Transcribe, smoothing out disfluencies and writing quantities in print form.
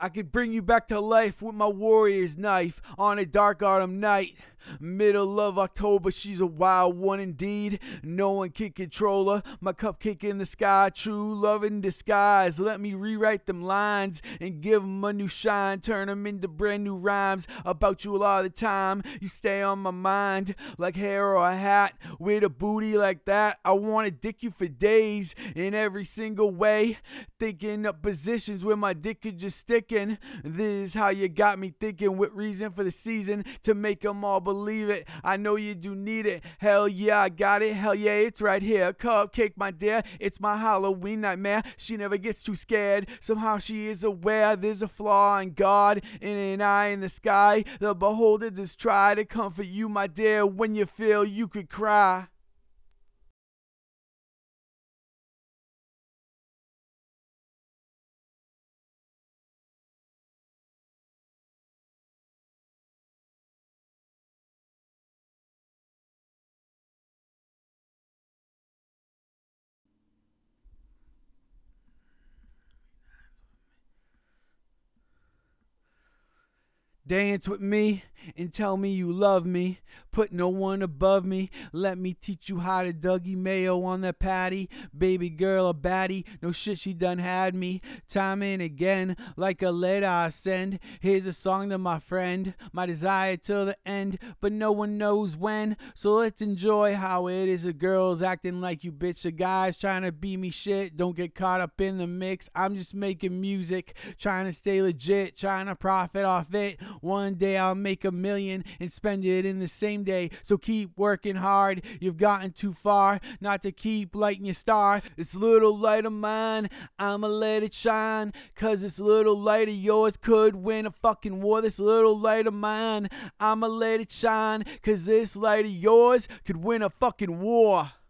I could bring you back to life with my warrior's knife on a dark autumn night. Middle of October, she's a wild one indeed. No one can control her. My cupcake in the sky, true love in disguise. Let me rewrite them lines and give them a new shine. Turn them into brand new rhymes about you a lot of the time. You stay on my mind like hair or a hat. With a booty like that, I want to dick you for days in every single way. Thinking up positions where my dick could just stick in. This is how you got me thinking with reason for the season to make them all believe it. I know you do need it. Hell yeah, I got it. Hell yeah, it's right here. Cupcake, my dear. It's my Halloween nightmare. She never gets too scared. Somehow she is aware there's a flaw in God in an eye in the sky. The beholder just try to comfort you, my dear, when you feel you could cry. Dance with me and tell me you love me. Put no one above me. Let me teach you how to Dougie Mayo on that patty. Baby girl a baddie. No shit, she done had me. Time and again, like a letter I send. Here's a song to my friend. My desire till the end, but no one knows when. So let's enjoy how it is. The girls acting like you bitch. The guys trying to be me shit. Don't get caught up in the mix. I'm just making music. Trying to stay legit. Trying to profit off it. One day I'll make $1 million and spend it in the same day. So keep working hard. You've gotten too far not to keep lighting your star. This little light of mine, I'ma let it shine. Cause this little light of yours could win a fucking war. This little light of mine, I'ma let it shine. Cause this light of yours could win a fucking war.